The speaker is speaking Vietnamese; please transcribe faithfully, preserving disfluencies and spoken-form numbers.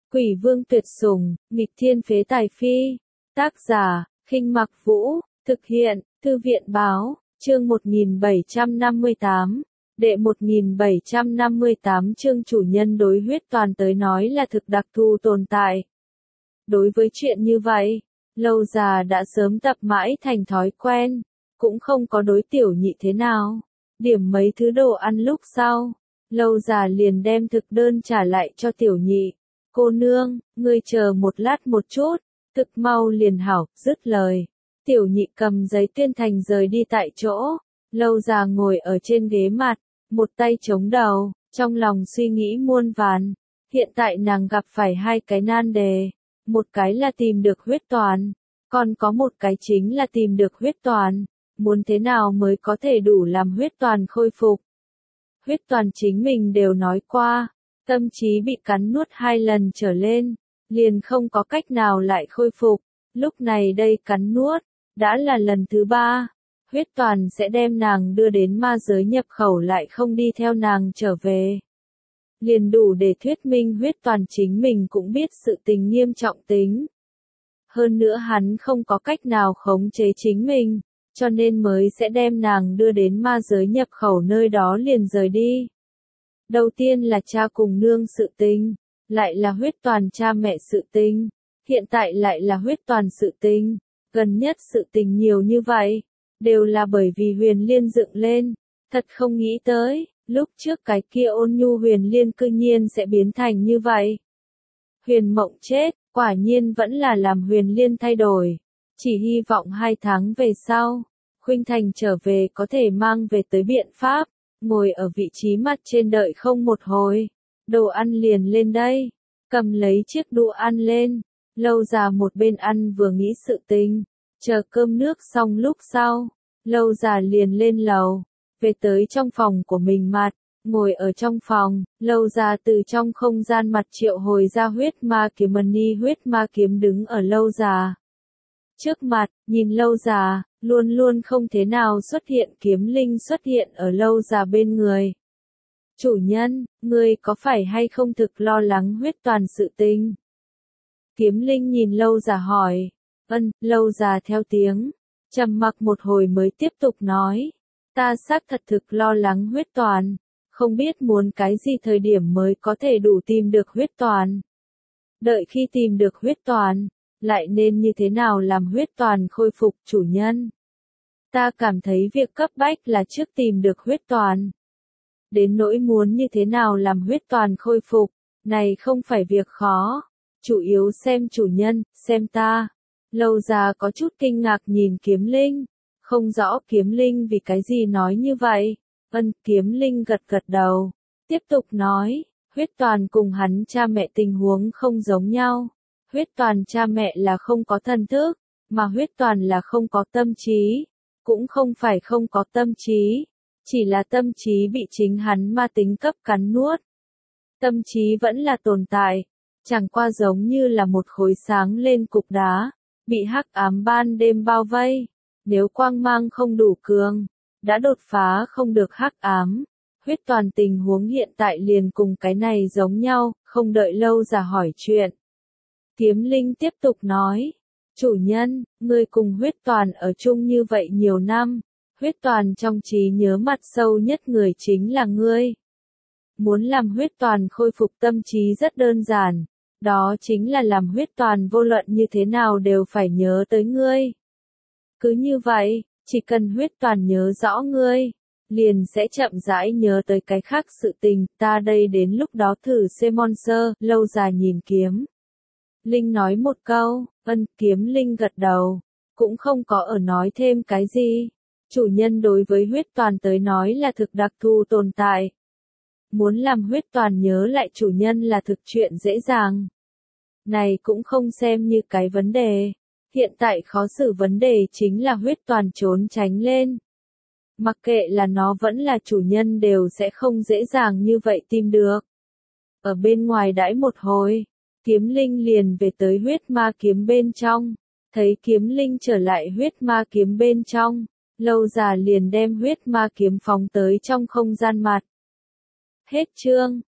Quỷ vương tuyệt sủng, nghịch thiên phế tài phi. Tác giả, Khinh Mặc Vũ, thực hiện, Thư viện báo, chương một nghìn bảy trăm năm mươi tám. Đệ một nghìn bảy trăm năm mươi tám chương chủ nhân đối huyết toàn tới nói là thực đặc thù tồn tại. Đối với chuyện như vậy, Lâu Già đã sớm tập mãi thành thói quen, cũng không có đối tiểu nhị thế nào. Điểm mấy thứ đồ ăn lúc sau, Lâu Già liền đem thực đơn trả lại cho tiểu nhị. Cô nương, ngươi chờ một lát một chút, thực mau liền hảo, dứt lời. Tiểu nhị cầm giấy tuyên thành rời đi tại chỗ. Lâu Già ngồi ở trên ghế mặt, một tay chống đầu, trong lòng suy nghĩ muôn vàn. Hiện tại nàng gặp phải hai cái nan đề, một cái là tìm được huyết toàn, còn có một cái chính là tìm được huyết toàn. Muốn thế nào mới có thể đủ làm huyết toàn khôi phục? Huyết toàn chính mình đều nói qua, tâm trí bị cắn nuốt hai lần trở lên, liền không có cách nào lại khôi phục. Lúc này đây cắn nuốt, đã là lần thứ ba. Huyết toàn sẽ đem nàng đưa đến ma giới nhập khẩu lại không đi theo nàng trở về. Liền đủ để thuyết minh huyết toàn chính mình cũng biết sự tình nghiêm trọng tính. Hơn nữa hắn không có cách nào khống chế chính mình, cho nên mới sẽ đem nàng đưa đến ma giới nhập khẩu nơi đó liền rời đi. Đầu tiên là cha cùng nương sự tình, lại là huyết toàn cha mẹ sự tình, hiện tại lại là huyết toàn sự tình. Gần nhất sự tình nhiều như vậy, đều là bởi vì Huyền Liên dựng lên. Thật không nghĩ tới, lúc trước cái kia ôn nhu Huyền Liên cư nhiên sẽ biến thành như vậy. Huyền Mộng chết, quả nhiên vẫn là làm Huyền Liên thay đổi. Chỉ hy vọng hai tháng về sau, Khuynh Thành trở về có thể mang về tới biện pháp. Ngồi ở vị trí mặt trên đợi không một hồi, đồ ăn liền lên đây, cầm lấy chiếc đũa ăn lên. Lâu Già một bên ăn vừa nghĩ sự tình, chờ cơm nước xong lúc sau, Lâu Già liền lên lầu, về tới trong phòng của mình mặt, ngồi ở trong phòng. Lâu Già từ trong không gian mặt triệu hồi ra huyết ma kiếm mani, huyết ma kiếm đứng ở Lâu Già trước mặt, nhìn Lâu Già, luôn luôn không thế nào xuất hiện kiếm linh xuất hiện ở Lâu Già bên người. Chủ nhân, ngươi có phải hay không thực lo lắng huyết toàn sự tình? Kiếm linh nhìn Lâu Già hỏi. Ân, Lâu Già theo tiếng, trầm mặc một hồi mới tiếp tục nói. Ta xác thật thực lo lắng huyết toàn, không biết muốn cái gì thời điểm mới có thể đủ tìm được huyết toàn. Đợi khi tìm được huyết toàn, lại nên như thế nào làm huyết toàn khôi phục chủ nhân? Ta cảm thấy việc cấp bách là trước tìm được huyết toàn. Đến nỗi muốn như thế nào làm huyết toàn khôi phục, này không phải việc khó. Chủ yếu xem chủ nhân, xem ta. Lâu Già có chút kinh ngạc nhìn kiếm linh. Không rõ kiếm linh vì cái gì nói như vậy. Ân, kiếm linh gật gật đầu. Tiếp tục nói, huyết toàn cùng hắn cha mẹ tình huống không giống nhau. Huyết toàn cha mẹ là không có thần thức, mà huyết toàn là không có tâm trí. Cũng không phải không có tâm trí, chỉ là tâm trí bị chính hắn ma tính cấp cắn nuốt. Tâm trí vẫn là tồn tại, chẳng qua giống như là một khối sáng lên cục đá, bị hắc ám ban đêm bao vây. Nếu quang mang không đủ cường, đã đột phá không được hắc ám. Huyết toàn tình huống hiện tại liền cùng cái này giống nhau, không đợi Lâu Già hỏi chuyện. Kiếm linh tiếp tục nói. Chủ nhân, ngươi cùng huyết toàn ở chung như vậy nhiều năm, huyết toàn trong trí nhớ mặt sâu nhất người chính là ngươi. Muốn làm huyết toàn khôi phục tâm trí rất đơn giản, đó chính là làm huyết toàn vô luận như thế nào đều phải nhớ tới ngươi. Cứ như vậy, chỉ cần huyết toàn nhớ rõ ngươi, liền sẽ chậm rãi nhớ tới cái khác sự tình. Ta đây đến lúc đó thử xem monster. Lâu Già nhìn kiếm linh nói một câu. Ân, kiếm linh gật đầu, cũng không có ở nói thêm cái gì. Chủ nhân đối với huyết toàn tới nói là thực đặc thù tồn tại. Muốn làm huyết toàn nhớ lại chủ nhân là thực chuyện dễ dàng. Này cũng không xem như cái vấn đề. Hiện tại khó xử vấn đề chính là huyết toàn trốn tránh lên. Mặc kệ là nó vẫn là chủ nhân đều sẽ không dễ dàng như vậy tìm được. Ở bên ngoài đãi một hồi, kiếm linh liền về tới huyết ma kiếm bên trong. Thấy kiếm linh trở lại huyết ma kiếm bên trong, Lâu Già liền đem huyết ma kiếm phóng tới trong không gian mặt. Hết chương.